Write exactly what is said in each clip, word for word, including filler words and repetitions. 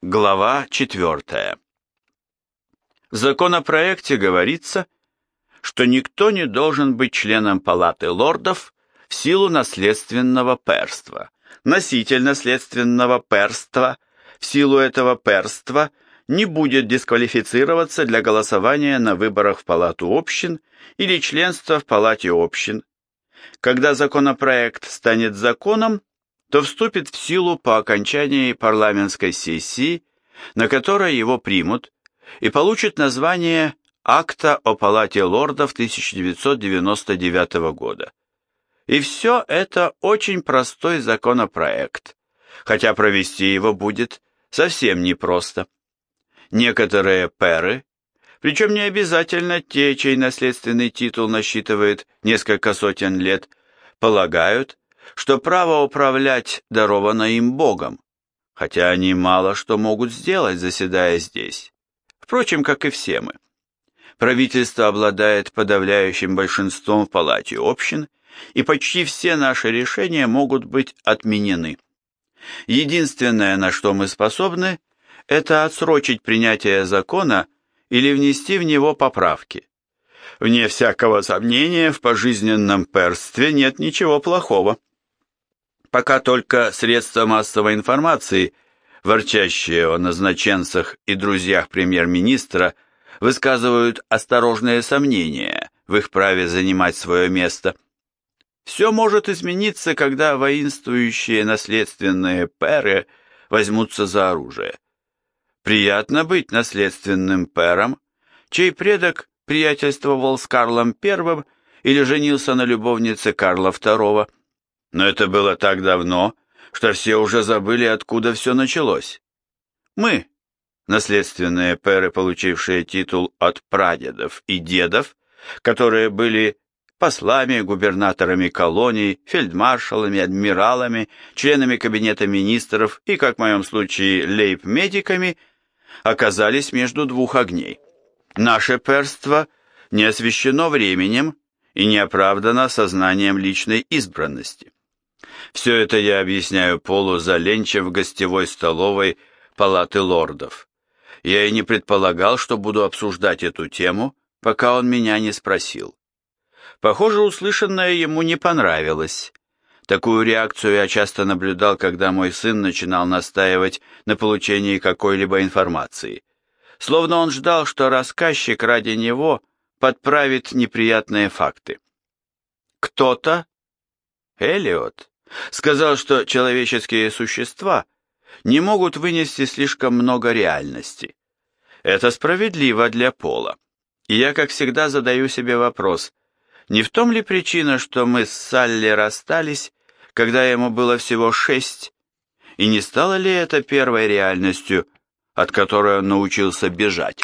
Глава четвертая. В законопроекте говорится, что никто не должен быть членом Палаты лордов в силу наследственного перства. Носитель наследственного перства в силу этого перства не будет дисквалифицироваться для голосования на выборах в Палату общин или членства в Палате общин. Когда законопроект станет законом, то вступит в силу по окончании парламентской сессии, на которой его примут, и получит название «Акта о Палате лордов тысяча девятьсот девяносто девятого года». И все это очень простой законопроект, хотя провести его будет совсем непросто. Некоторые пэры, причем не обязательно те, чей наследственный титул насчитывает несколько сотен лет, полагают, что право управлять даровано им Богом, хотя они мало что могут сделать, заседая здесь. Впрочем, как и все мы. Правительство обладает подавляющим большинством в Палате общин, и почти все наши решения могут быть отменены. Единственное, на что мы способны, это отсрочить принятие закона или внести в него поправки. Вне всякого сомнения, в пожизненном перстве нет ничего плохого. Пока только средства массовой информации, ворчащие о назначенцах и друзьях премьер-министра, высказывают осторожные сомнения в их праве занимать свое место. Все может измениться, когда воинствующие наследственные пэры возьмутся за оружие. Приятно быть наследственным пэром, чей предок приятельствовал с Карлом Первым или женился на любовнице Карла Второго. Но это было так давно, что все уже забыли, откуда все началось. Мы, наследственные пэры, получившие титул от прадедов и дедов, которые были послами, губернаторами колоний, фельдмаршалами, адмиралами, членами кабинета министров и, как в моем случае, лейб-медиками, оказались между двух огней. Наше пэрство не освящено временем и не оправдано сознанием личной избранности. Все это я объясняю Полу заленче в гостевой столовой Палаты лордов. Я и не предполагал, что буду обсуждать эту тему, пока он меня не спросил. Похоже, услышанное ему не понравилось. Такую реакцию я часто наблюдал, когда мой сын начинал настаивать на получении какой-либо информации. Словно он ждал, что рассказчик ради него подправит неприятные факты. Кто-то, Элиот, сказал, что человеческие существа не могут вынести слишком много реальности. Это справедливо для Пола. И я, как всегда, задаю себе вопрос, не в том ли причина, что мы с Салли расстались, когда ему было всего шесть, и не стало ли это первой реальностью, от которой он научился бежать?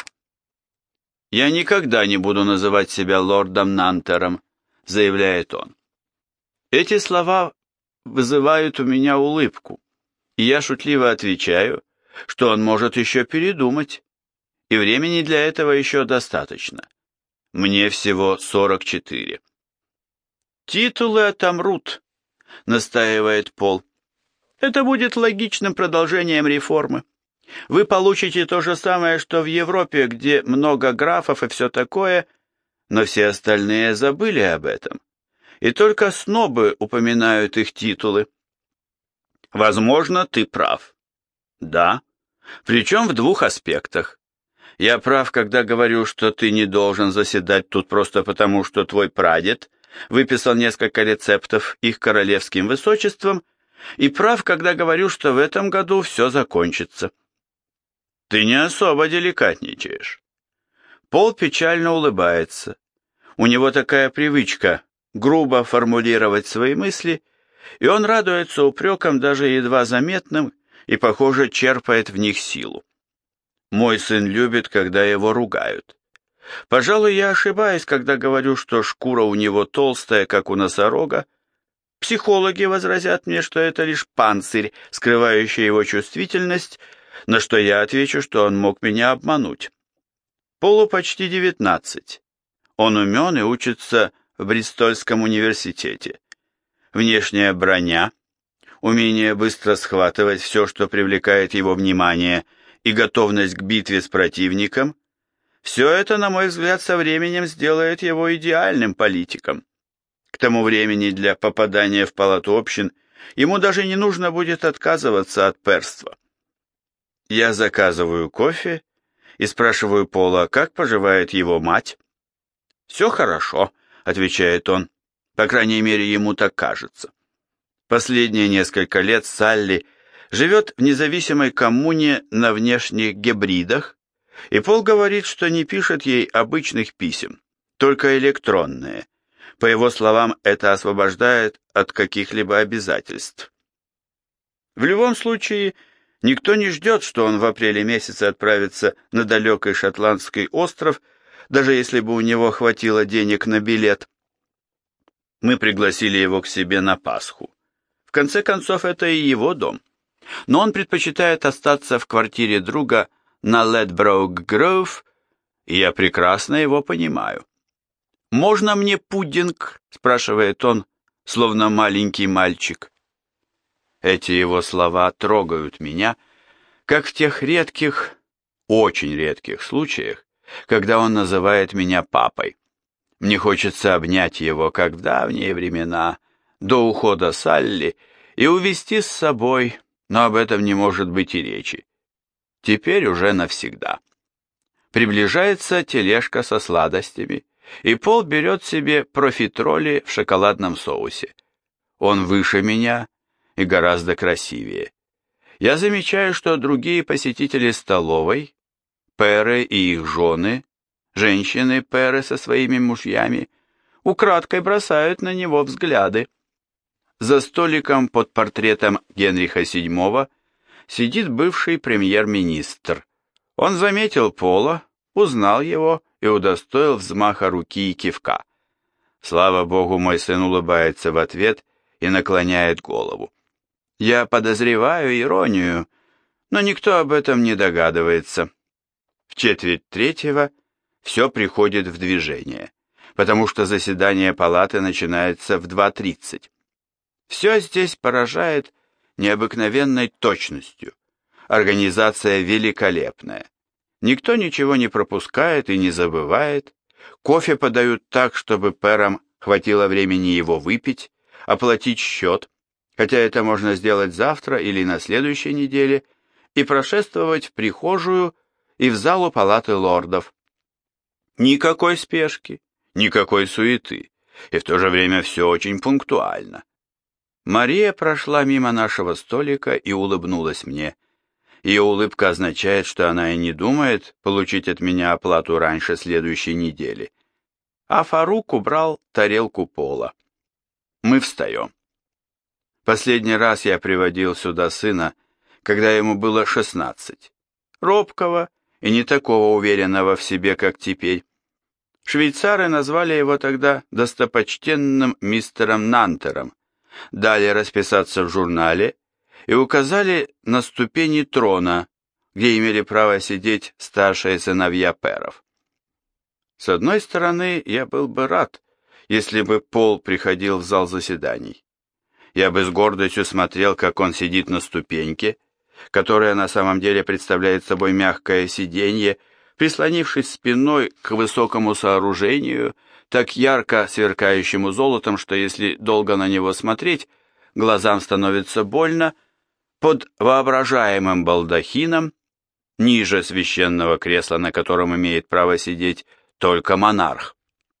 «Я никогда не буду называть себя лордом Нантером», — заявляет он. Эти слова вызывают у меня улыбку, и я шутливо отвечаю, что он может еще передумать, и времени для этого еще достаточно. Мне всего сорок четыре. «Титулы отомрут», — настаивает Пол. «Это будет логичным продолжением реформы. Вы получите то же самое, что в Европе, где много графов и все такое, но все остальные забыли об этом, и только снобы упоминают их титулы». Возможно, ты прав. Да, причем в двух аспектах. Я прав, когда говорю, что ты не должен заседать тут просто потому, что твой прадед выписал несколько рецептов их королевским высочеством, и прав, когда говорю, что в этом году все закончится. Ты не особо деликатничаешь. Пол печально улыбается. У него такая привычка грубо формулировать свои мысли, и он радуется упрекам даже едва заметным и, похоже, черпает в них силу. Мой сын любит, когда его ругают. Пожалуй, я ошибаюсь, когда говорю, что шкура у него толстая, как у носорога. Психологи возразят мне, что это лишь панцирь, скрывающий его чувствительность, на что я отвечу, что он мог меня обмануть. Полу почти девятнадцать. Он умен и учится в Бристольском университете. Внешняя броня, умение быстро схватывать все, что привлекает его внимание, и готовность к битве с противником, все это, на мой взгляд, со временем сделает его идеальным политиком. К тому времени для попадания в палату общин ему даже не нужно будет отказываться от перства. Я заказываю кофе и спрашиваю Пола, как поживает его мать. «Все хорошо», — отвечает он, по крайней мере, ему так кажется. Последние несколько лет Салли живет в независимой коммуне на внешних Гебридах, и Пол говорит, что не пишет ей обычных писем, только электронные. По его словам, это освобождает от каких-либо обязательств. В любом случае, никто не ждет, что он в апреле месяце отправится на далекий шотландский остров, даже если бы у него хватило денег на билет. Мы пригласили его к себе на Пасху. В конце концов, это и его дом. Но он предпочитает остаться в квартире друга на Ледброук-Гроув, и я прекрасно его понимаю. «Можно мне пудинг?» – спрашивает он, словно маленький мальчик. Эти его слова трогают меня, как в тех редких, очень редких случаях, когда он называет меня папой. Мне хочется обнять его, как в давние времена, до ухода Салли, и увести с собой, но об этом не может быть и речи. Теперь уже навсегда. Приближается тележка со сладостями, и Пол берет себе профитроли в шоколадном соусе. Он выше меня и гораздо красивее. Я замечаю, что другие посетители столовой, пэры и их жены, женщины-пэры со своими мужьями, украдкой бросают на него взгляды. За столиком под портретом Генриха седьмого сидит бывший премьер-министр. Он заметил Пола, узнал его и удостоил взмаха руки и кивка. Слава богу, мой сын улыбается в ответ и наклоняет голову. Я подозреваю иронию, но никто об этом не догадывается. В четверть третьего все приходит в движение, потому что заседание палаты начинается в два тридцать. Все здесь поражает необыкновенной точностью. Организация великолепная. Никто ничего не пропускает и не забывает. Кофе подают так, чтобы пэрам хватило времени его выпить, оплатить счет, хотя это можно сделать завтра или на следующей неделе, и прошествовать в прихожую и в залу палаты лордов. Никакой спешки, никакой суеты, и в то же время все очень пунктуально. Мария прошла мимо нашего столика и улыбнулась мне. Ее улыбка означает, что она и не думает получить от меня оплату раньше следующей недели. А Фарук убрал тарелку Пола. Мы встаем. Последний раз я приводил сюда сына, когда ему было шестнадцать. Робкого и не такого уверенного в себе, как теперь. Швейцары назвали его тогда достопочтенным мистером Нантером, дали расписаться в журнале и указали на ступени трона, где имели право сидеть старшие сыновья пэров. С одной стороны, я был бы рад, если бы Пол приходил в зал заседаний. Я бы с гордостью смотрел, как он сидит на ступеньке, которая на самом деле представляет собой мягкое сиденье, прислонившись спиной к высокому сооружению, так ярко сверкающему золотом, что если долго на него смотреть, глазам становится больно, под воображаемым балдахином, ниже священного кресла, на котором имеет право сидеть только монарх.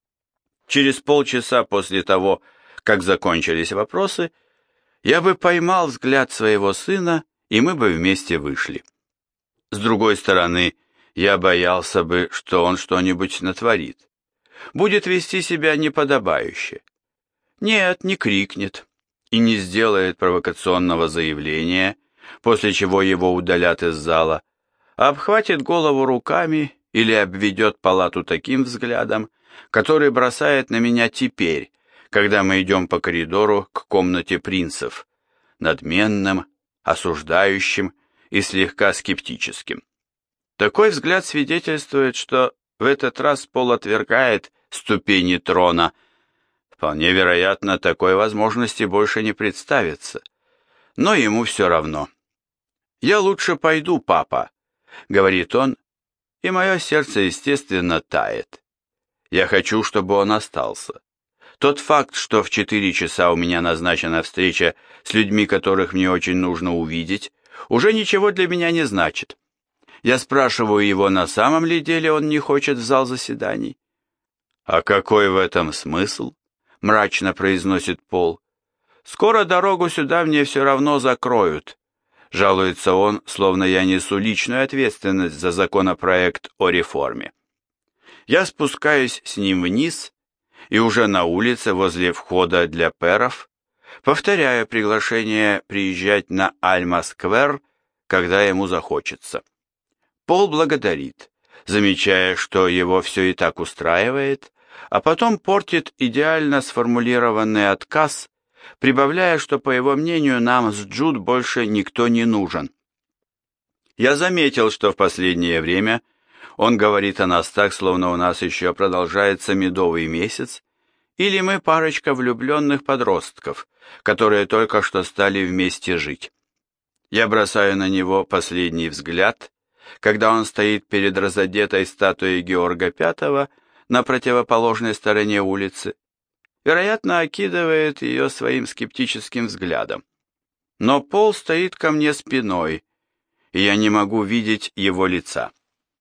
Через полчаса после того, как закончились вопросы, я бы поймал взгляд своего сына, и мы бы вместе вышли. С другой стороны, я боялся бы, что он что-нибудь натворит. Будет вести себя неподобающе. Нет, не крикнет и не сделает провокационного заявления, после чего его удалят из зала, а обхватит голову руками или обведет палату таким взглядом, который бросает на меня теперь, когда мы идем по коридору к комнате принцев, надменным, осуждающим и слегка скептическим. Такой взгляд свидетельствует, что в этот раз Пол отвергает ступени трона. Вполне вероятно, такой возможности больше не представится. Но ему все равно. «Я лучше пойду, папа. — говорит он, и мое сердце, естественно, тает. Я хочу, чтобы он остался. Тот факт, что в четыре часа у меня назначена встреча с людьми, которых мне очень нужно увидеть, уже ничего для меня не значит. Я спрашиваю его, на самом ли деле он не хочет в зал заседаний. «А какой в этом смысл?» — мрачно произносит Пол. «Скоро дорогу сюда мне все равно закроют», — жалуется он, словно я несу личную ответственность за законопроект о реформе. Я спускаюсь с ним вниз и уже на улице возле входа для пэров повторяю приглашение приезжать на Альма-сквер, когда ему захочется. Пол благодарит, замечая, что его все и так устраивает, а потом портит идеально сформулированный отказ, прибавляя, что, по его мнению, нам с Джуд больше никто не нужен. Я заметил, что в последнее время он говорит о нас так, словно у нас еще продолжается медовый месяц, или мы парочка влюбленных подростков, которые только что стали вместе жить. Я бросаю на него последний взгляд, когда он стоит перед разодетой статуей Георга Пятого на противоположной стороне улицы, вероятно, окидывает ее своим скептическим взглядом. Но Пол стоит ко мне спиной, и я не могу видеть его лица.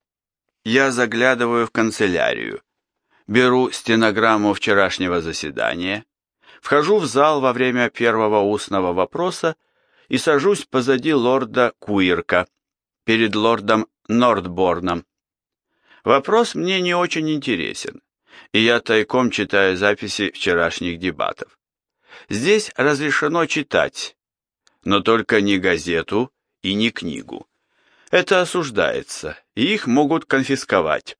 Я заглядываю в канцелярию, беру стенограмму вчерашнего заседания, вхожу в зал во время первого устного вопроса и сажусь позади лорда Куирка, перед лордом Нортборном. Вопрос мне не очень интересен, и я тайком читаю записи вчерашних дебатов. Здесь разрешено читать, но только не газету и не книгу. Это осуждается, и их могут конфисковать.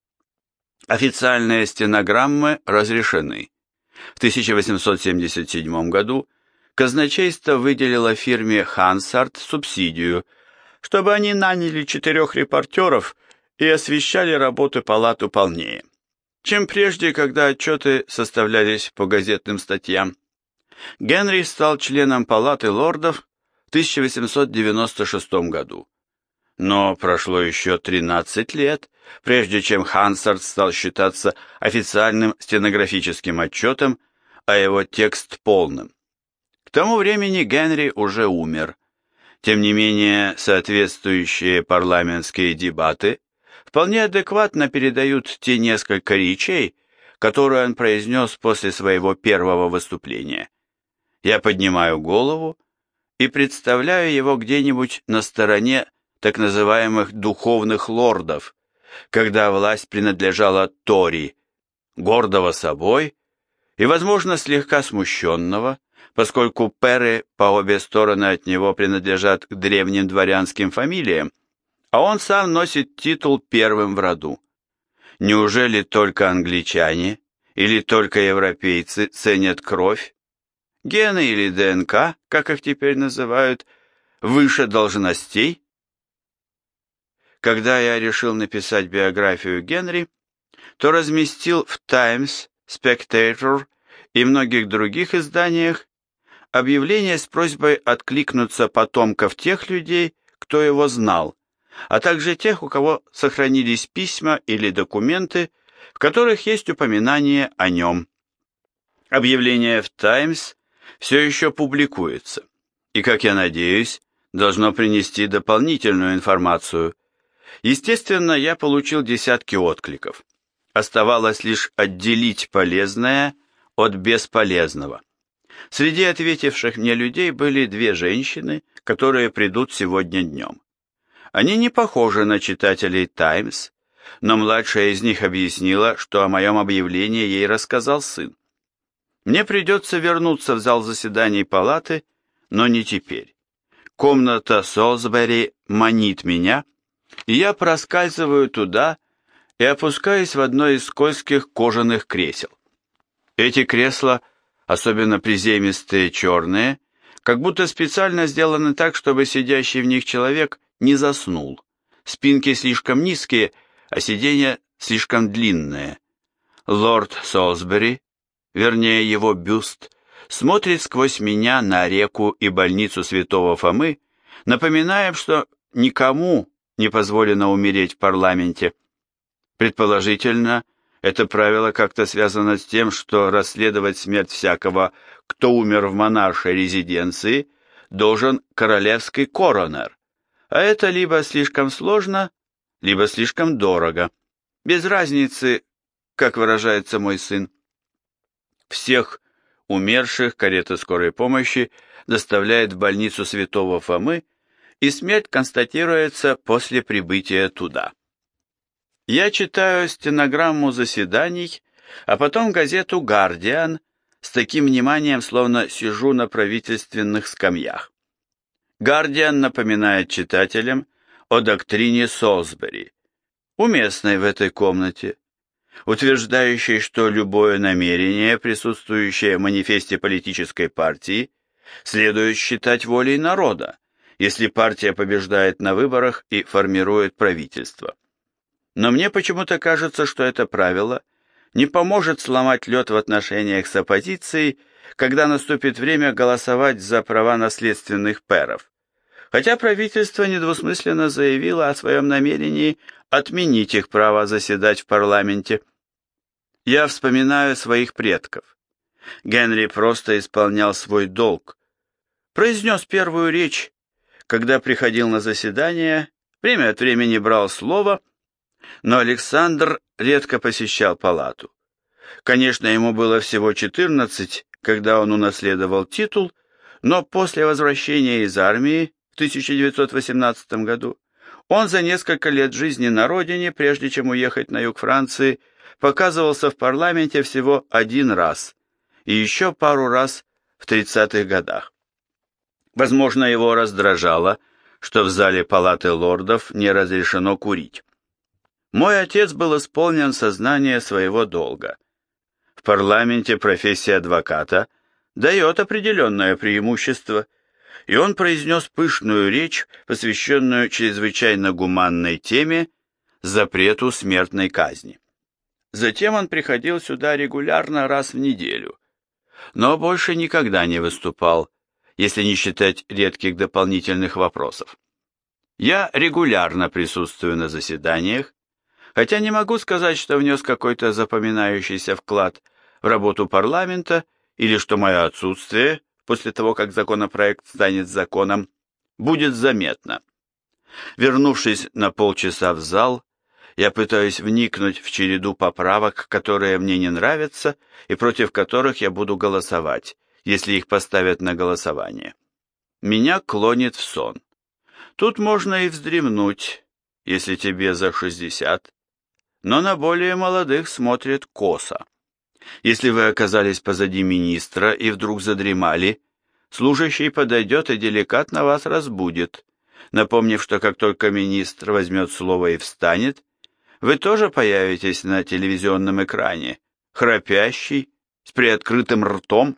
Официальные стенограммы разрешены. В тысяча восемьсот семьдесят седьмом году казначейство выделило фирме Хансард субсидию, чтобы они наняли четырех репортеров и освещали работу палаты полнее, чем прежде, когда отчеты составлялись по газетным статьям. Генри стал членом палаты лордов в тысяча восемьсот девяносто шестом году. Но прошло еще тринадцать лет, прежде чем Хансард стал считаться официальным стенографическим отчетом, а его текст полным. К тому времени Генри уже умер. Тем не менее, соответствующие парламентские дебаты вполне адекватно передают те несколько речей, которые он произнес после своего первого выступления. Я поднимаю голову и представляю его где-нибудь на стороне так называемых духовных лордов, когда власть принадлежала Тори, гордого собой и, возможно, слегка смущенного, поскольку пэры по обе стороны от него принадлежат к древним дворянским фамилиям, а он сам носит титул первым в роду. Неужели только англичане или только европейцы ценят кровь? Гены или ДНК, как их теперь называют, выше должностей? Когда я решил написать биографию Генри, то разместил в Times, Spectator и многих других изданиях объявление с просьбой откликнуться потомков тех людей, кто его знал, а также тех, у кого сохранились письма или документы, в которых есть упоминание о нем. Объявление в Times все еще публикуется, и, как я надеюсь, должно принести дополнительную информацию. Естественно, я получил десятки откликов. Оставалось лишь отделить полезное от бесполезного. Среди ответивших мне людей были две женщины, которые придут сегодня днем. Они не похожи на читателей «Таймс», но младшая из них объяснила, что о моем объявлении ей рассказал сын. Мне придется вернуться в зал заседаний палаты, но не теперь. Комната Солсбери манит меня, и я проскальзываю туда и опускаюсь в одно из скользких кожаных кресел. Эти кресла, особенно приземистые черные, как будто специально сделаны так, чтобы сидящий в них человек не заснул. Спинки слишком низкие, а сиденья слишком длинные. Лорд Солсбери, вернее его бюст, смотрит сквозь меня на реку и больницу Святого Фомы, напоминая, что никому не позволено умереть в парламенте. Предположительно, это правило как-то связано с тем, что расследовать смерть всякого, кто умер в монаршей резиденции, должен королевский коронер, а это либо слишком сложно, либо слишком дорого. Без разницы, как выражается мой сын. Всех умерших карета скорой помощи доставляет в больницу Святого Фомы, и смерть констатируется после прибытия туда. Я читаю стенограмму заседаний, а потом газету «Гардиан» с таким вниманием, словно сижу на правительственных скамьях. «Гардиан» напоминает читателям о доктрине Солсбери, уместной в этой комнате, утверждающей, что любое намерение, присутствующее в манифесте политической партии, следует считать волей народа, если партия побеждает на выборах и формирует правительство. Но мне почему-то кажется, что это правило не поможет сломать лед в отношениях с оппозицией, когда наступит время голосовать за права наследственных пэров, хотя правительство недвусмысленно заявило о своем намерении отменить их право заседать в парламенте. Я вспоминаю своих предков. Генри просто исполнял свой долг, произнес первую речь, когда приходил на заседание, время от времени брал слово, но Александр редко посещал палату. Конечно, ему было всего четырнадцать, когда он унаследовал титул, но после возвращения из армии в тысяча девятьсот восемнадцатом году он за несколько лет жизни на родине, прежде чем уехать на юг Франции, показывался в парламенте всего один раз и еще пару раз в тридцатых годах. Возможно, его раздражало, что в зале палаты лордов не разрешено курить. Мой отец был исполнен сознания своего долга. В парламенте профессия адвоката дает определенное преимущество, и он произнес пышную речь, посвященную чрезвычайно гуманной теме запрету смертной казни. Затем он приходил сюда регулярно раз в неделю, но больше никогда не выступал, если не считать редких дополнительных вопросов. Я регулярно присутствую на заседаниях, хотя не могу сказать, что внес какой-то запоминающийся вклад в работу парламента или что мое отсутствие, после того, как законопроект станет законом, будет заметно. Вернувшись на полчаса в зал, я пытаюсь вникнуть в череду поправок, которые мне не нравятся и против которых я буду голосовать, если их поставят на голосование. Меня клонит в сон. Тут можно и вздремнуть, если тебе за шестьдесят, но на более молодых смотрят косо. Если вы оказались позади министра и вдруг задремали, служащий подойдет и деликатно вас разбудит, напомнив, что как только министр возьмет слово и встанет, вы тоже появитесь на телевизионном экране, храпящий, с приоткрытым ртом.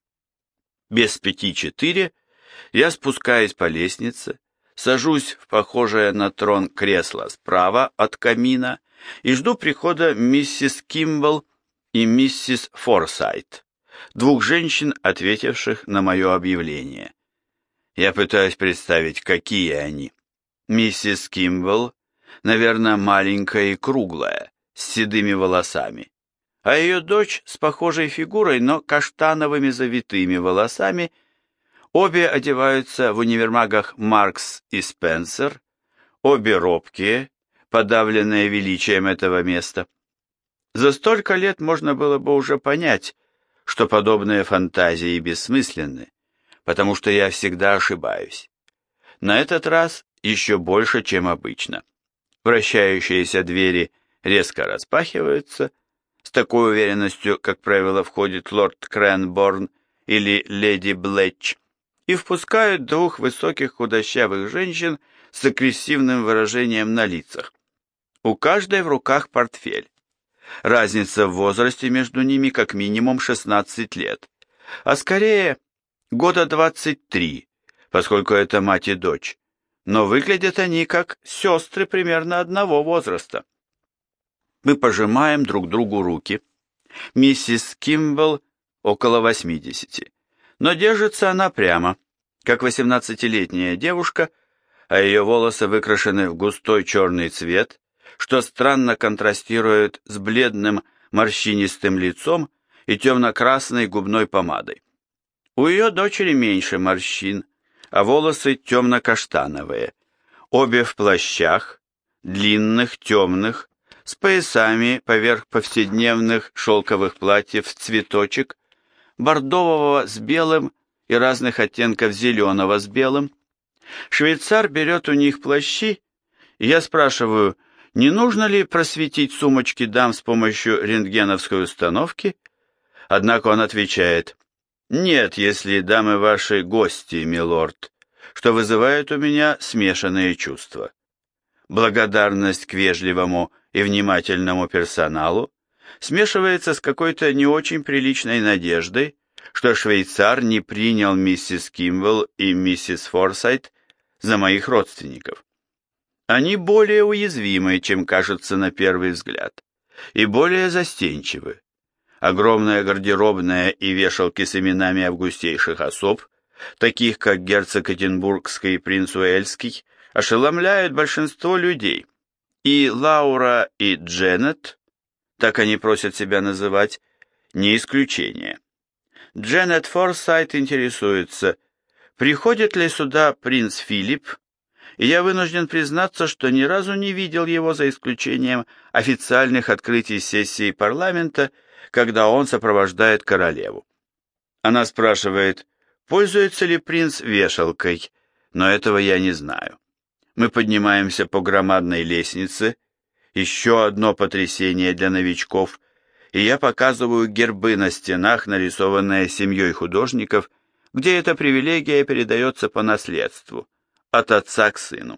Без пяти четыре я спускаюсь по лестнице, сажусь в похожее на трон кресло справа от камина и жду прихода миссис Кимбл и миссис Форсайт, двух женщин, ответивших на мое объявление. Я пытаюсь представить, какие они. Миссис Кимбл, наверное, маленькая и круглая, с седыми волосами, а ее дочь с похожей фигурой, но каштановыми завитыми волосами. Обе одеваются в универмагах Маркс и Спенсер, обе робкие, подавленные величием этого места. За столько лет можно было бы уже понять, что подобные фантазии бессмысленны, потому что я всегда ошибаюсь. На этот раз еще больше, чем обычно. Вращающиеся двери резко распахиваются, с такой уверенностью, как правило, входит лорд Кренборн или леди Блетч, и впускают двух высоких худощавых женщин с агрессивным выражением на лицах. У каждой в руках портфель. Разница в возрасте между ними как минимум шестнадцать лет, а скорее года двадцать три, поскольку это мать и дочь, но выглядят они как сестры примерно одного возраста. Мы пожимаем друг другу руки. Миссис Кимбл около восьмидесяти, но держится она прямо, как восемнадцатилетняя девушка, а ее волосы выкрашены в густой черный цвет, что странно контрастирует с бледным морщинистым лицом и темно-красной губной помадой. У ее дочери меньше морщин, а волосы темно-каштановые, обе в плащах, длинных, темных, с поясами поверх повседневных шелковых платьев в цветочек, бордового с белым и разных оттенков зеленого с белым. Швейцар берет у них плащи, и я спрашиваю, не нужно ли просветить сумочки дам с помощью рентгеновской установки? Однако он отвечает, нет, если дамы ваши гости, милорд, что вызывает у меня смешанные чувства. Благодарность к вежливому и внимательному персоналу смешивается с какой-то не очень приличной надеждой, что швейцар не принял миссис Кимвелл и миссис Форсайт за моих родственников. Они более уязвимы, чем кажется на первый взгляд, и более застенчивы. Огромная гардеробная и вешалки с именами августейших особ, таких как герцог Эдинбургский и принц Уэльский, ошеломляют большинство людей, и Лаура и Дженнет, так они просят себя называть, не исключение. Дженнет Форсайт интересуется, приходит ли сюда принц Филипп, и я вынужден признаться, что ни разу не видел его за исключением официальных открытий сессии парламента, когда он сопровождает королеву. Она спрашивает, пользуется ли принц вешалкой, но этого я не знаю. Мы поднимаемся по громадной лестнице, еще одно потрясение для новичков, и я показываю гербы на стенах, нарисованные семьей художников, где эта привилегия передается по наследству, от отца к сыну.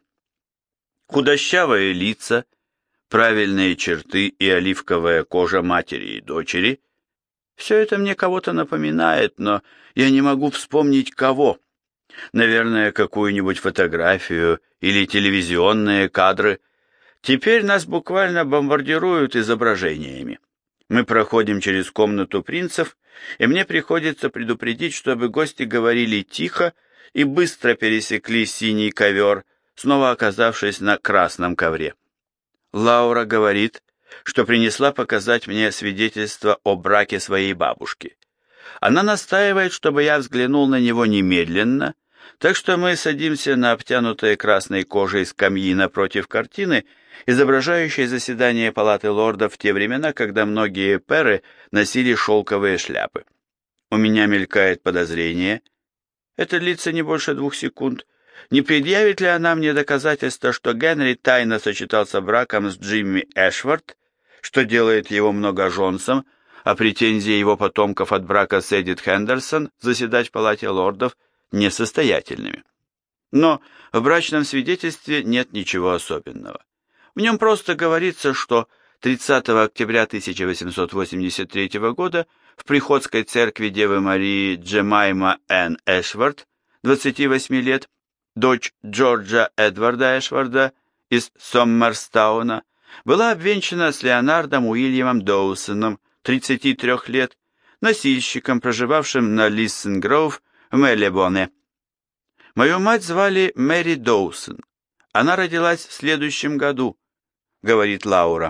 Худощавые лица, правильные черты и оливковая кожа матери и дочери – все это мне кого-то напоминает, но я не могу вспомнить кого. Наверное, какую-нибудь фотографию или телевизионные кадры. Теперь нас буквально бомбардируют изображениями. Мы проходим через комнату принцев, и мне приходится предупредить, чтобы гости говорили тихо и быстро пересекли синий ковер, снова оказавшись на красном ковре. Лаура говорит, что принесла показать мне свидетельство о браке своей бабушки. Она настаивает, чтобы я взглянул на него немедленно, так что мы садимся на обтянутые красной кожей скамьи напротив картины, изображающей заседание Палаты лордов в те времена, когда многие пэры носили шелковые шляпы. У меня мелькает подозрение, это длится не больше двух секунд, не предъявит ли она мне доказательство, что Генри тайно сочетался браком с Джимми Эшвард, что делает его многоженцем, а претензии его потомков от брака с Эдит Хендерсон заседать в Палате лордов несостоятельными. Но в брачном свидетельстве нет ничего особенного. В нем просто говорится, что тридцатого октября тысяча восемьсот восемьдесят третьего года в Приходской церкви Девы Марии Джемайма Энн Эшвард, двадцати восьми лет, дочь Джорджа Эдварда Эшварда из Соммерстауна, была обвенчана с Леонардом Уильямом Доусоном, тридцати трёх лет, носильщиком, проживавшим на Лиссен-Гроув в Меллибоне. Мою мать звали Мэри Доусон. Она родилась в следующем году, говорит Лаура.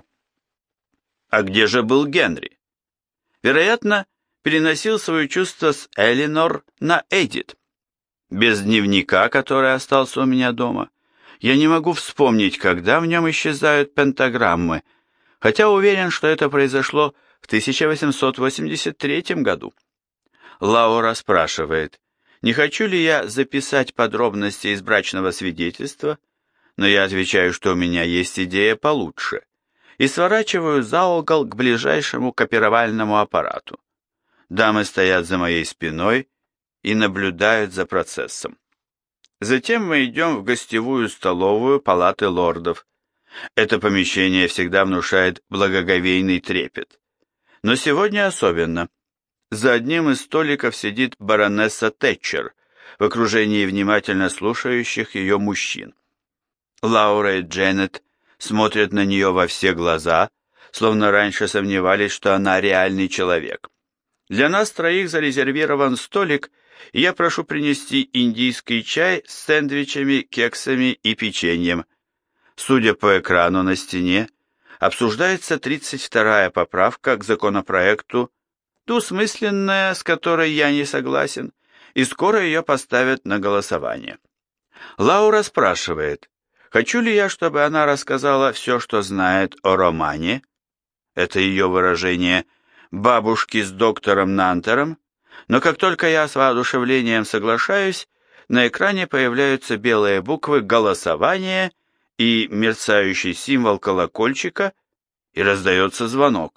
А где же был Генри? Вероятно, переносил свои чувства с Элинор на Эдит. Без дневника, который остался у меня дома, я не могу вспомнить, когда в нем исчезают пентаграммы, хотя уверен, что это произошло в тысяча восемьсот восемьдесят третьем году. Лаура спрашивает, не хочу ли я записать подробности из брачного свидетельства, но я отвечаю, что у меня есть идея получше, и сворачиваю за угол к ближайшему копировальному аппарату. Дамы стоят за моей спиной и наблюдают за процессом. Затем мы идем в гостевую столовую Палаты лордов. Это помещение всегда внушает благоговейный трепет. Но сегодня особенно. За одним из столиков сидит баронесса Тэтчер в окружении внимательно слушающих ее мужчин. Лаура и Дженнет смотрят на нее во все глаза, словно раньше сомневались, что она реальный человек. Для нас троих зарезервирован столик, и я прошу принести индийский чай с сэндвичами, кексами и печеньем. Судя по экрану на стене, обсуждается тридцать вторая поправка к законопроекту, двусмысленная, с которой я не согласен, и скоро ее поставят на голосование. Лаура спрашивает, хочу ли я, чтобы она рассказала все, что знает о романе, это ее выражение, бабушки с доктором Нантером, но как только я с воодушевлением соглашаюсь, на экране появляются белые буквы «Голосование» и мерцающий символ колокольчика, и раздается звонок.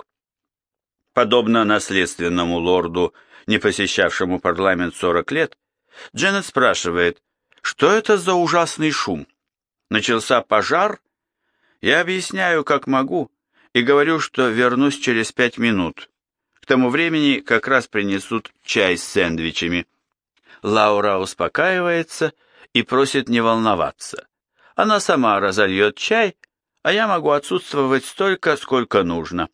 Подобно наследственному лорду, не посещавшему парламент сорок лет, Дженнет спрашивает, что это за ужасный шум? Начался пожар? Я объясняю, как могу, и говорю, что вернусь через пять минут. К тому времени как раз принесут чай с сэндвичами. Лаура успокаивается и просит не волноваться. Она сама разольет чай, а я могу отсутствовать столько, сколько нужно.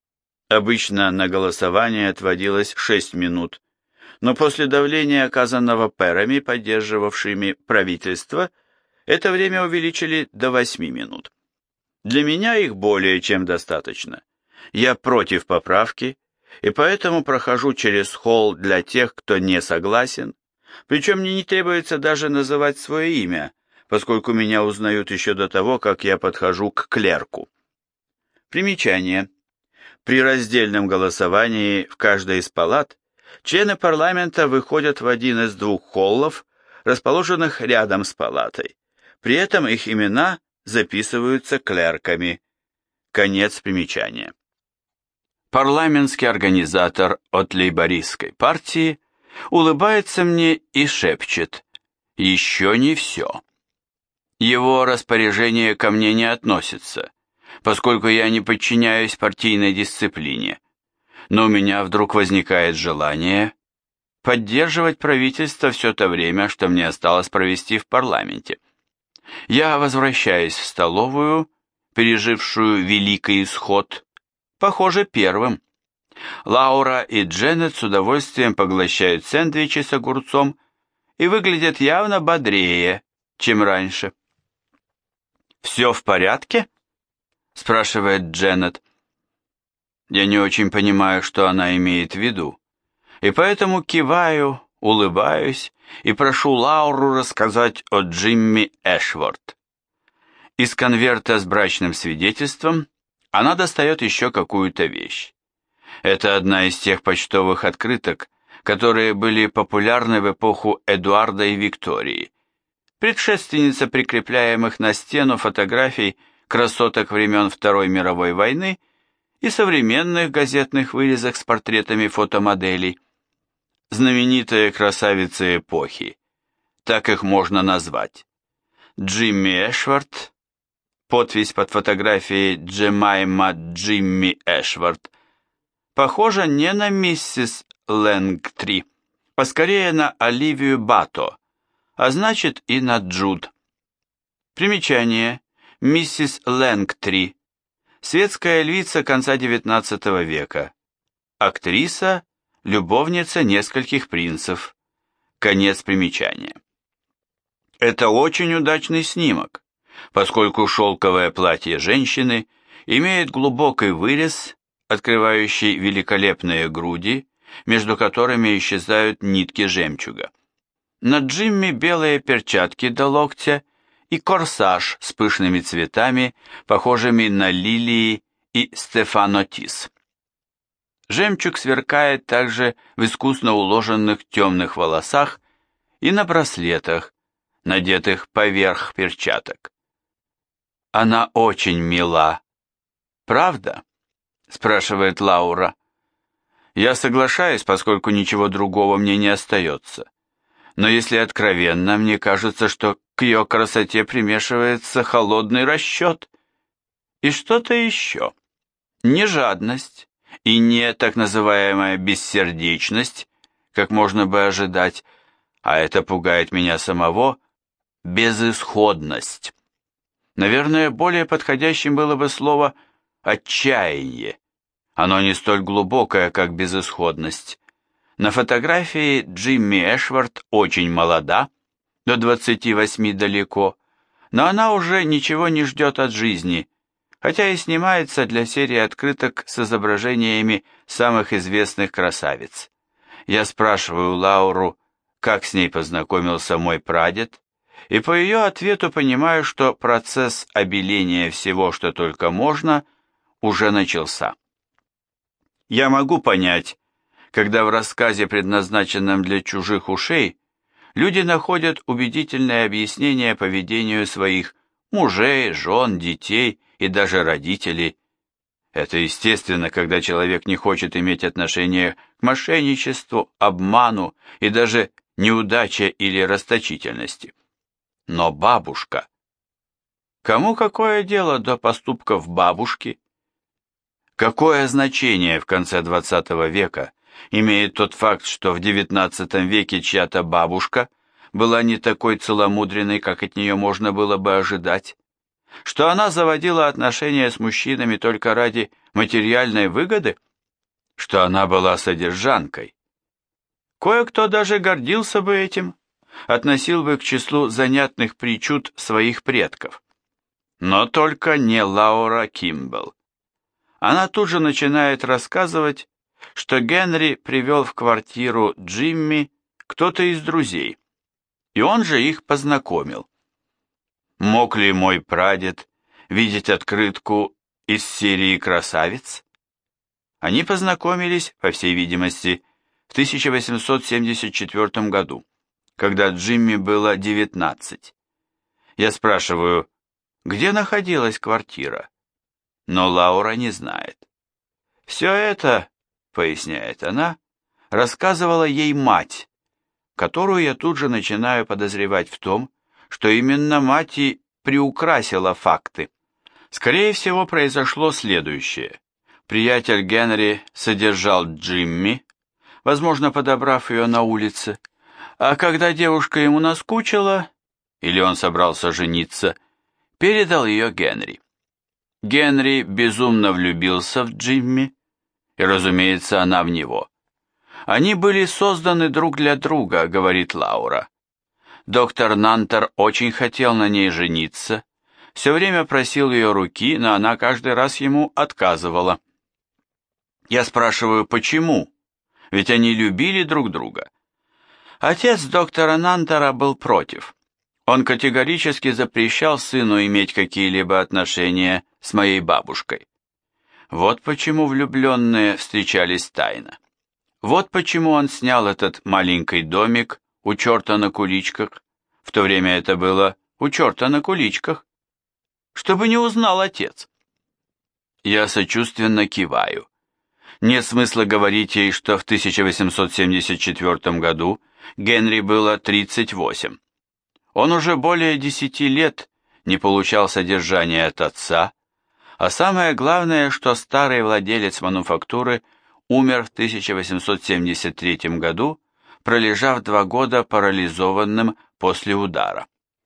Обычно на голосование отводилось шесть минут, но после давления, оказанного пэрами, поддерживавшими правительство, это время увеличили до восьми минут. Для меня их более чем достаточно. Я против поправки, и поэтому прохожу через холл для тех, кто не согласен, причем мне не требуется даже называть свое имя, поскольку меня узнают еще до того, как я подхожу к клерку. Примечание. При раздельном голосовании в каждой из палат члены парламента выходят в один из двух холлов, расположенных рядом с палатой. При этом их имена записываются клерками. Конец примечания. Парламентский организатор от лейбористской партии улыбается мне и шепчет «Еще не все». Его распоряжение ко мне не относится, поскольку я не подчиняюсь партийной дисциплине, но у меня вдруг возникает желание поддерживать правительство все то время, что мне осталось провести в парламенте. Я возвращаюсь в столовую, пережившую Великий Исход, похоже, первым. Лаура и Дженнет с удовольствием поглощают сэндвичи с огурцом и выглядят явно бодрее, чем раньше. «Все в порядке?» – спрашивает Дженнет. Я не очень понимаю, что она имеет в виду, и поэтому киваю, улыбаюсь и прошу Лауру рассказать о Джимми Эшворт. Из конверта с брачным свидетельством она достает еще какую-то вещь. Это одна из тех почтовых открыток, которые были популярны в эпоху Эдуарда и Виктории, предшественница прикрепляемых на стену фотографий красоток времен Второй мировой войны и современных газетных вырезок с портретами фотомоделей. Знаменитые красавицы эпохи, так их можно назвать. Джимми Эшворт, подпись под фотографией Джемайма Джимми Эшворт, похожа не на миссис Лэнгтри, а скорее на Оливию Бато, а значит и на Джуд. Примечание. Миссис Лэнгтри. Светская львица конца девятнадцатого века. Актриса, любовница нескольких принцев. Конец примечания. Это очень удачный снимок, поскольку шелковое платье женщины имеет глубокий вырез, открывающий великолепные груди, между которыми исчезают нитки жемчуга. На Джимми белые перчатки до локтя и корсаж с пышными цветами, похожими на лилии и стефанотис. Жемчуг сверкает также в искусно уложенных темных волосах и на браслетах, надетых поверх перчаток. Она очень мила. Правда? Спрашивает Лаура. Я соглашаюсь, поскольку ничего другого мне не остается. Но если откровенно, мне кажется, что к ее красоте примешивается холодный расчет. И что-то еще. Не жадность и не так называемая бессердечность, как можно бы ожидать, а это пугает меня самого, безысходность. Наверное, более подходящим было бы слово «отчаяние». Оно не столь глубокое, как безысходность. На фотографии Джимми Эшвард очень молода, до двадцати восьми далеко, но она уже ничего не ждет от жизни, хотя и снимается для серии открыток с изображениями самых известных красавиц. Я спрашиваю Лауру, как с ней познакомился мой прадед, и по ее ответу понимаю, что процесс обеления всего, что только можно, уже начался. Я могу понять, когда в рассказе, предназначенном для чужих ушей, люди находят убедительное объяснение поведению своих мужей, жен, детей и даже родителей. Это естественно, когда человек не хочет иметь отношение к мошенничеству, обману и даже неудаче или расточительности. Но бабушка... Кому какое дело до поступков бабушки? Какое значение в конце двадцатого века имеет тот факт, что в девятнадцатом веке чья-то бабушка была не такой целомудренной, как от нее можно было бы ожидать, что она заводила отношения с мужчинами только ради материальной выгоды, что она была содержанкой? Кое-кто даже гордился бы этим, относил бы к числу занятных причуд своих предков. Но только не Лаура Кимбл. Она тут же начинает рассказывать, что Генри привел в квартиру Джимми кто-то из друзей, и он же их познакомил. Мог ли мой прадед видеть открытку из серии «Красавиц»? Они познакомились, по всей видимости, в тысяча восемьсот семьдесят четвёртом году, когда Джимми было девятнадцать. Я спрашиваю, где находилась квартира? Но Лаура не знает. Все это, поясняет она, рассказывала ей мать, которую я тут же начинаю подозревать в том, что именно мать и приукрасила факты. Скорее всего, произошло следующее. Приятель Генри содержал Джимми, возможно, подобрав ее на улице, а когда девушка ему наскучила, или он собрался жениться, передал ее Генри. Генри безумно влюбился в Джимми, и, разумеется, она в него. Они были созданы друг для друга, говорит Лаура. Доктор Нантер очень хотел на ней жениться, все время просил ее руки, но она каждый раз ему отказывала. Я спрашиваю, почему? Ведь они любили друг друга. Отец доктора Нантера был против. Он категорически запрещал сыну иметь какие-либо отношения с моей бабушкой. Вот почему влюбленные встречались тайно. Вот почему он снял этот маленький домик у черта на куличках, в то время это было у черта на куличках, чтобы не узнал отец. Я сочувственно киваю. Нет смысла говорить ей, что в тысяча восемьсот семьдесят четвёртом году Генри было тридцать восемь. Он уже более десяти лет не получал содержания от отца, а самое главное, что старый владелец мануфактуры умер в тысяча восемьсот семьдесят третьем году, пролежав два года парализованным после удара.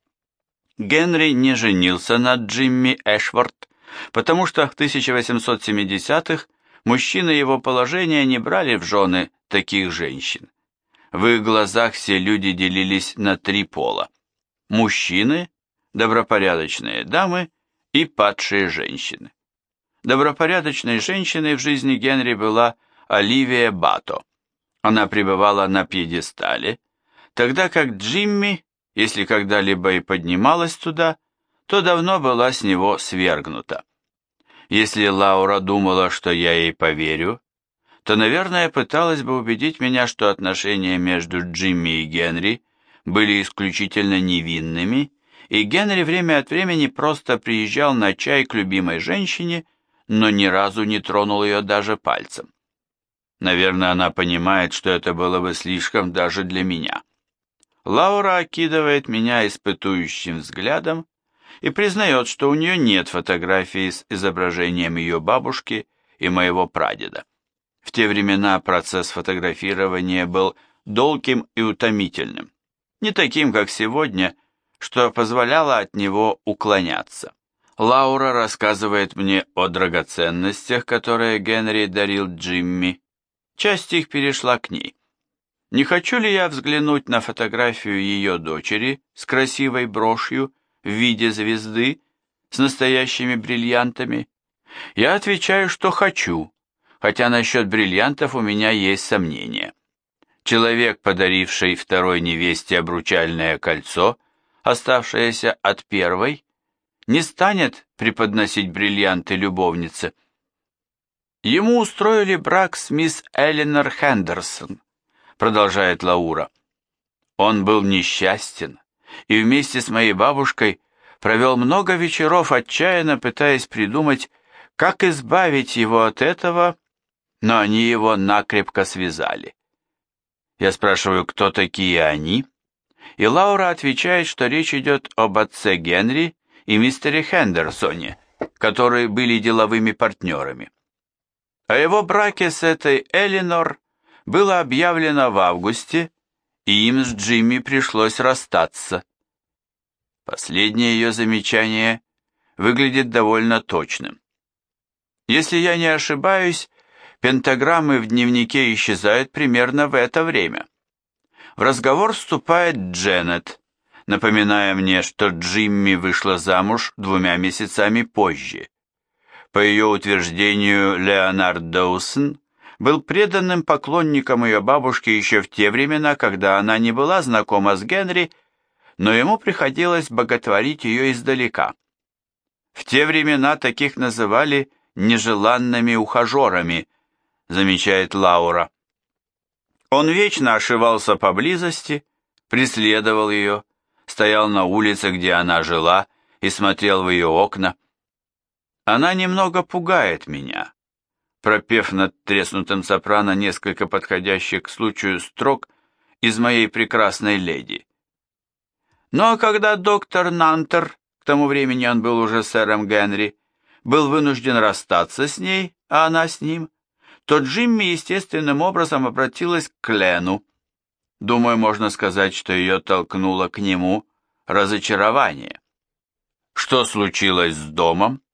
Генри не женился на Джимми Эшвард, потому что в тысяча восемьсот семидесятых мужчины его положения не брали в жены таких женщин. В их глазах все люди делились на три пола: мужчины, добропорядочные дамы и падшие женщины. Добропорядочной женщиной в жизни Генри была Оливия Бато. Она пребывала на пьедестале, тогда как Джимми, если когда-либо и поднималась туда, то давно была с него свергнута. Если Лаура думала, что я ей поверю, то, наверное, пыталась бы убедить меня, что отношения между Джимми и Генри были исключительно невинными, и Генри время от времени просто приезжал на чай к любимой женщине, но ни разу не тронул ее даже пальцем. Наверное, она понимает, что это было бы слишком даже для меня. Лаура окидывает меня испытующим взглядом и признает, что у нее нет фотографии с изображением ее бабушки и моего прадеда. В те времена процесс фотографирования был долгим и утомительным, не таким, как сегодня, что позволяло от него уклоняться. Лаура рассказывает мне о драгоценностях, которые Генри дарил Джимми. Часть их перешла к ней. Не хочу ли я взглянуть на фотографию ее дочери с красивой брошью в виде звезды с настоящими бриллиантами? Я отвечаю, что хочу, хотя насчет бриллиантов у меня есть сомнения. Человек, подаривший второй невесте обручальное кольцо, оставшееся от первой, не станет преподносить бриллианты любовнице. Ему устроили брак с мисс Эленор Хендерсон, продолжает Лаура. Он был несчастен и вместе с моей бабушкой провел много вечеров, отчаянно пытаясь придумать, как избавить его от этого, но они его накрепко связали. Я спрашиваю, кто такие они, и Лаура отвечает, что речь идет об отце Генри и мистере Хендерсоне, которые были деловыми партнерами. О его браке с этой Эленор было объявлено в августе, и им с Джимми пришлось расстаться. Последнее ее замечание выглядит довольно точным. Если я не ошибаюсь, пентаграммы в дневнике исчезают примерно в это время. В разговор вступает Дженнет, напоминая мне, что Джимми вышла замуж двумя месяцами позже. По ее утверждению, Леонард Доусон был преданным поклонником ее бабушки еще в те времена, когда она не была знакома с Генри, но ему приходилось боготворить ее издалека. В те времена таких называли нежеланными ухажерами, замечает Лаура. Он вечно ошивался поблизости, преследовал ее, стоял на улице, где она жила, и смотрел в ее окна. Она немного пугает меня. Пропев над треснутым сопрано несколько подходящих к случаю строк из моей прекрасной леди. Ну а когда доктор Нантер, к тому времени он был уже сэром Генри, был вынужден расстаться с ней, а она с ним, то Джимми естественным образом обратилась к Лену. Думаю, можно сказать, что ее толкнуло к нему разочарование. Что случилось с домом?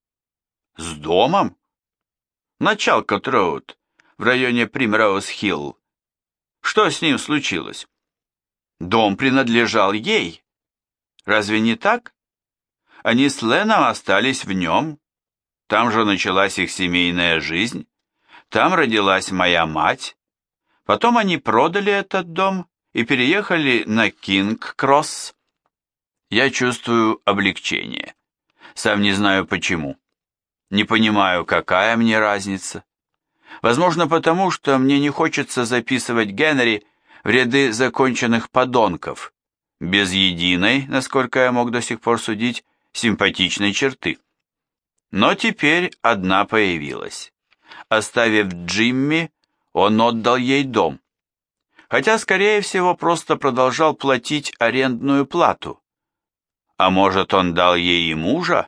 С домом? На Чалкот-роуд, в районе Примроуз-Хилл. Что с ним случилось? Дом принадлежал ей. Разве не так? Они с Леном остались в нем. Там же началась их семейная жизнь. Там родилась моя мать. Потом они продали этот дом и переехали на Кинг-Кросс. Я чувствую облегчение. Сам не знаю почему. Не понимаю, какая мне разница. Возможно, потому что мне не хочется записывать Генри в ряды законченных подонков, без единой, насколько я мог до сих пор судить, симпатичной черты. Но теперь одна появилась. Оставив Джимми, он отдал ей дом. Хотя, скорее всего, просто продолжал платить арендную плату. А может, он дал ей и мужа?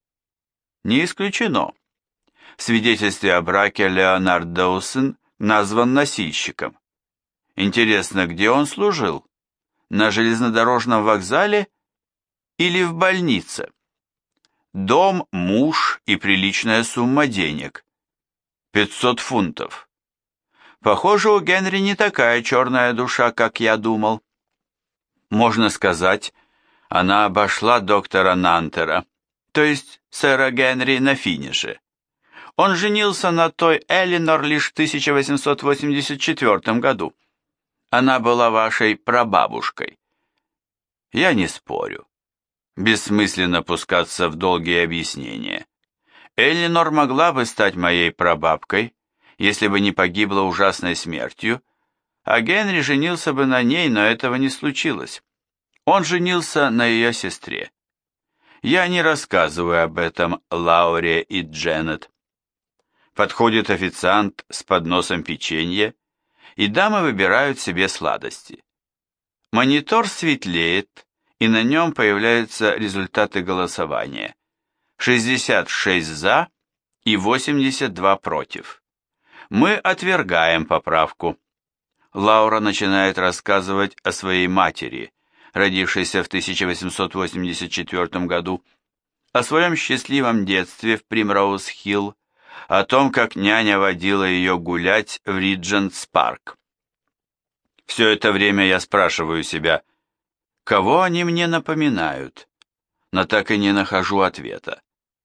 Не исключено. В свидетельстве о браке Леонард Доусон назван носильщиком. Интересно, где он служил? На железнодорожном вокзале или в больнице? Дом, муж и приличная сумма денег. пятьсот фунтов. Похоже, у Генри не такая черная душа, как я думал. Можно сказать, она обошла доктора Нантера, то есть сэра Генри, на финише. Он женился на той Эленор лишь в тысяча восемьсот восемьдесят четвёртом году. Она была вашей прабабушкой. Я не спорю. Бессмысленно пускаться в долгие объяснения. Эленор могла бы стать моей прабабкой, если бы не погибла ужасной смертью, а Генри женился бы на ней, но этого не случилось. Он женился на ее сестре. Я не рассказываю об этом Лауре и Дженнет. Подходит официант с подносом печенья, и дамы выбирают себе сладости. Монитор светлеет, и на нем появляются результаты голосования. шестьдесят шесть за и восемьдесят два против. Мы отвергаем поправку. Лаура начинает рассказывать о своей матери, родившейся в тысяча восемьсот восемьдесят четвёртом году, о своем счастливом детстве в Примроуз-Хилл, о том, как няня водила ее гулять в Риджентс-парк. Все это время я спрашиваю себя, кого они мне напоминают, но так и не нахожу ответа.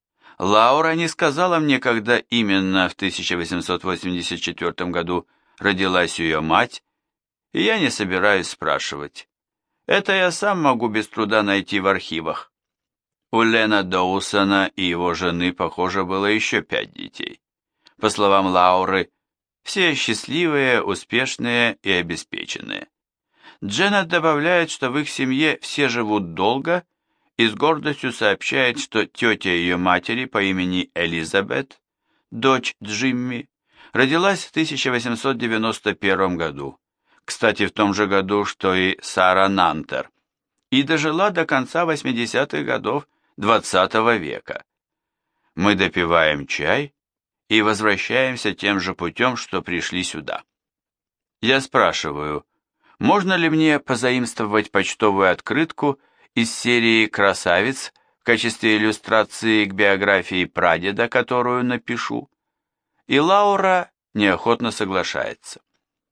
Лаура не сказала мне, когда именно в тысяча восемьсот восемьдесят четвёртом году родилась ее мать, и я не собираюсь спрашивать. Это я сам могу без труда найти в архивах. У Лена Доусона и его жены, похоже, было еще пять детей. По словам Лауры, все счастливые, успешные и обеспеченные. Дженнет добавляет, что в их семье все живут долго, и с гордостью сообщает, что тетя ее матери по имени Элизабет, дочь Джимми, родилась в тысяча восемьсот девяносто первом году, кстати, в том же году, что и Сара Нантер, и дожила до конца восьмидесятых годов двадцатого века. Мы допиваем чай и возвращаемся тем же путем, что пришли сюда. Я спрашиваю, можно ли мне позаимствовать почтовую открытку из серии «Красавиц» в качестве иллюстрации к биографии прадеда, которую напишу? И Лаура неохотно соглашается.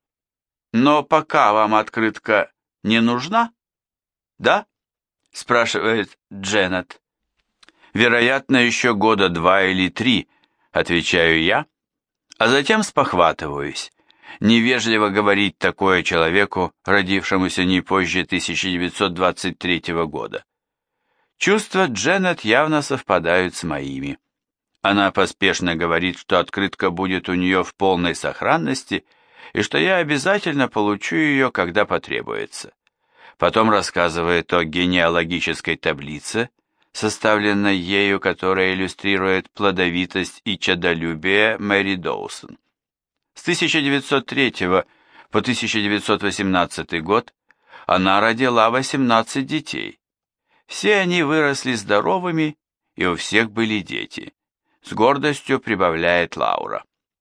«Но пока вам открытка не нужна?» «Да?» – спрашивает Дженнет. «Вероятно, еще года два или три», – отвечаю я, а затем спохватываюсь. Невежливо говорить такое человеку, родившемуся не позже тысяча девятьсот двадцать третьего года. Чувства Дженнет явно совпадают с моими. Она поспешно говорит, что открытка будет у нее в полной сохранности и что я обязательно получу ее, когда потребуется. Потом рассказывает о генеалогической таблице, составленной ею, которая иллюстрирует плодовитость и чадолюбие Мэри Доусон. С тысяча девятьсот третьего по тысяча девятьсот восемнадцатый год она родила восемнадцать детей. Все они выросли здоровыми, и у всех были дети. С гордостью прибавляет Лаура.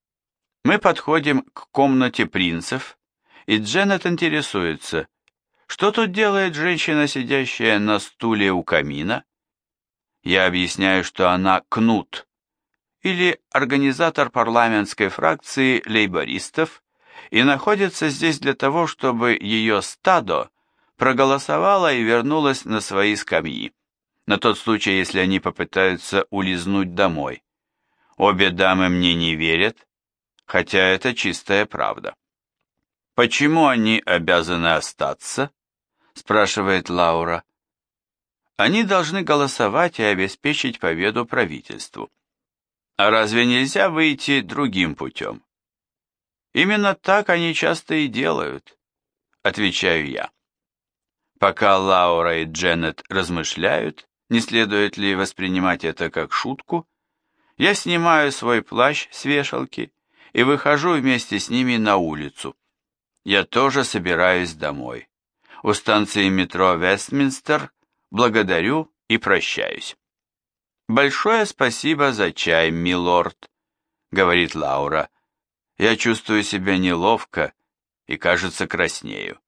Мы подходим к комнате принцев, и Дженнет интересуется, что тут делает женщина, сидящая на стуле у камина. Я объясняю, что она Кнут, или организатор парламентской фракции лейбористов, и находится здесь для того, чтобы ее стадо проголосовало и вернулось на свои скамьи, на тот случай, если они попытаются улизнуть домой. Обе дамы мне не верят, хотя это чистая правда. «Почему они обязаны остаться?» – спрашивает Лаура. «Они должны голосовать и обеспечить победу правительству. А разве нельзя выйти другим путем?» «Именно так они часто и делают», — отвечаю я. Пока Лаура и Дженнет размышляют, не следует ли воспринимать это как шутку, я снимаю свой плащ с вешалки и выхожу вместе с ними на улицу. Я тоже собираюсь домой. У станции метро Вестминстер благодарю и прощаюсь. «Большое спасибо за чай, милорд», — говорит Лаура. Я чувствую себя неловко и, кажется, краснею.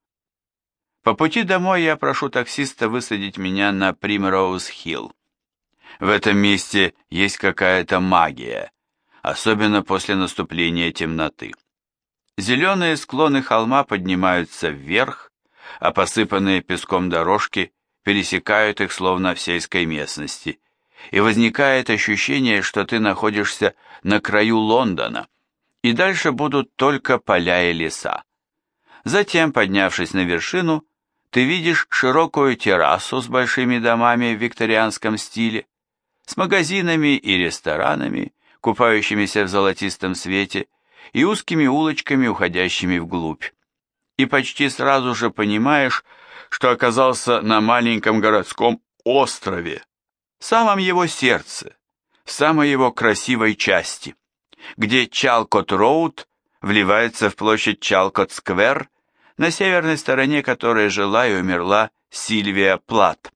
По пути домой я прошу таксиста высадить меня на Примроуз-Хилл. В этом месте есть какая-то магия, особенно после наступления темноты. Зеленые склоны холма поднимаются вверх, а посыпанные песком дорожки пересекают их словно в сельской местности, и возникает ощущение, что ты находишься на краю Лондона, и дальше будут только поля и леса. Затем, поднявшись на вершину, ты видишь широкую террасу с большими домами в викторианском стиле, с магазинами и ресторанами, купающимися в золотистом свете, и узкими улочками, уходящими вглубь. И почти сразу же понимаешь, что оказался на маленьком городском острове, в самом его сердце, в самой его красивой части, где Чалкот-Роуд вливается в площадь Чалкот-Сквер, на северной стороне которой жила и умерла Сильвия Плат.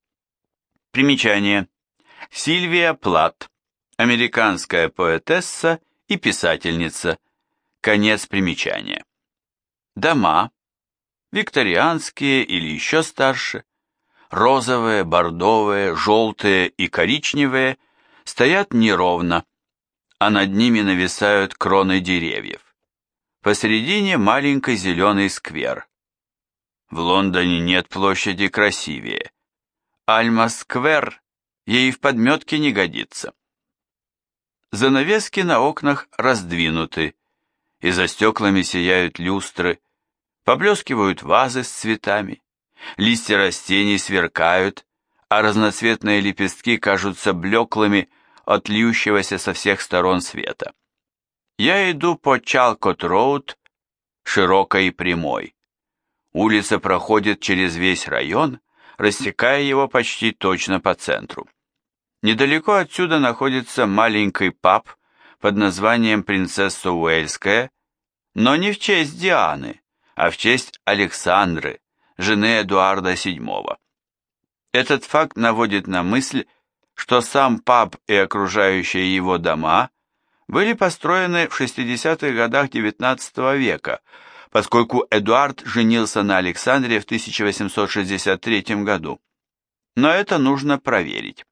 Примечание. Сильвия Плат, американская поэтесса и писательница. Конец примечания. Дома, викторианские или еще старше, розовые, бордовые, желтые и коричневые, стоят неровно, а над ними нависают кроны деревьев. Посередине маленький зеленый сквер, В Лондоне нет площади красивее. Альма-сквер ей в подметке не годится. Занавески на окнах раздвинуты, и за стеклами сияют люстры, поблескивают вазы с цветами, листья растений сверкают, а разноцветные лепестки кажутся блеклыми от льющегося со всех сторон света. Я иду по Чалкот-роуд, широкой и прямой. Улица проходит через весь район, рассекая его почти точно по центру. Недалеко отсюда находится маленький паб под названием «Принцесса Уэльская», но не в честь Дианы, а в честь Александры, жены Эдуарда седьмого. Этот факт наводит на мысль, что сам паб и окружающие его дома были построены в шестидесятых годах девятнадцатого века, поскольку Эдуард женился на Александре в тысяча восемьсот шестьдесят третьем году. Но это нужно проверить.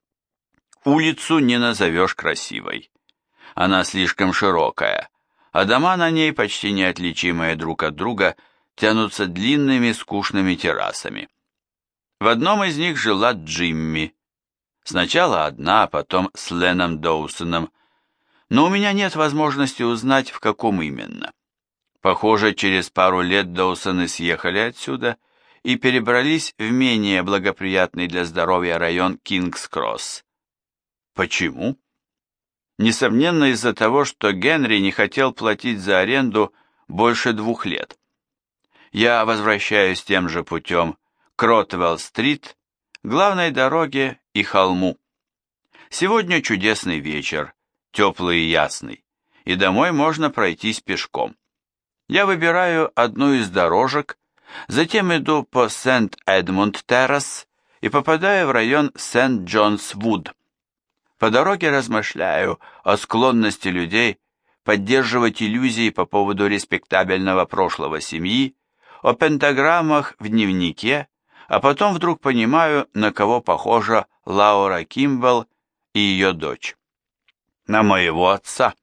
Улицу не назовешь красивой. Она слишком широкая, а дома на ней, почти неотличимые друг от друга, тянутся длинными скучными террасами. В одном из них жила Джимми. Сначала одна, а потом с Леном Доусоном. Но у меня нет возможности узнать, в каком именно. Похоже, через пару лет Доусоны съехали отсюда и перебрались в менее благоприятный для здоровья район Кингс-Кросс. Почему? Несомненно, из-за того, что Генри не хотел платить за аренду больше двух лет. Я возвращаюсь тем же путем к Ротвелл-стрит, главной дороге и холму. Сегодня чудесный вечер, теплый и ясный, и домой можно пройтись пешком. Я выбираю одну из дорожек, затем иду по Сент-Эдмунд-террас и попадаю в район Сент-Джонс-Вуд. По дороге размышляю о склонности людей поддерживать иллюзии по поводу респектабельного прошлого семьи, о пентаграммах в дневнике, а потом вдруг понимаю, на кого похожа Лаура Кимбелл и ее дочь. На моего отца.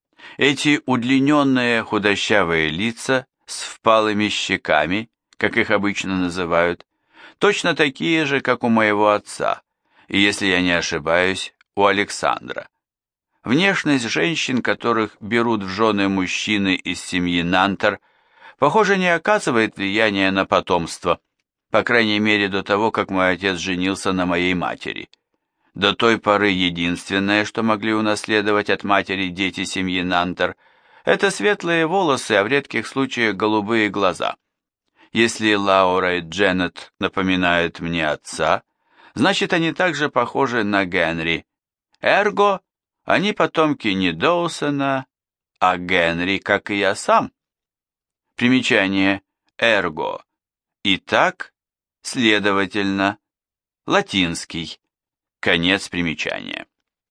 Эти удлиненные худощавые лица с впалыми щеками, как их обычно называют, точно такие же, как у моего отца, и, если я не ошибаюсь, у Александра. Внешность женщин, которых берут в жены мужчины из семьи Нантер, похоже, не оказывает влияния на потомство, по крайней мере до того, как мой отец женился на моей матери. До той поры единственное, что могли унаследовать от матери дети семьи Нантер, это светлые волосы, а в редких случаях голубые глаза. Если Лаура и Дженнет напоминают мне отца, значит они также похожи на Генри. Эрго, они потомки не Доусона, а Генри, как и я сам. Примечание эрго. Итак, следовательно, латинский. Конец примечания.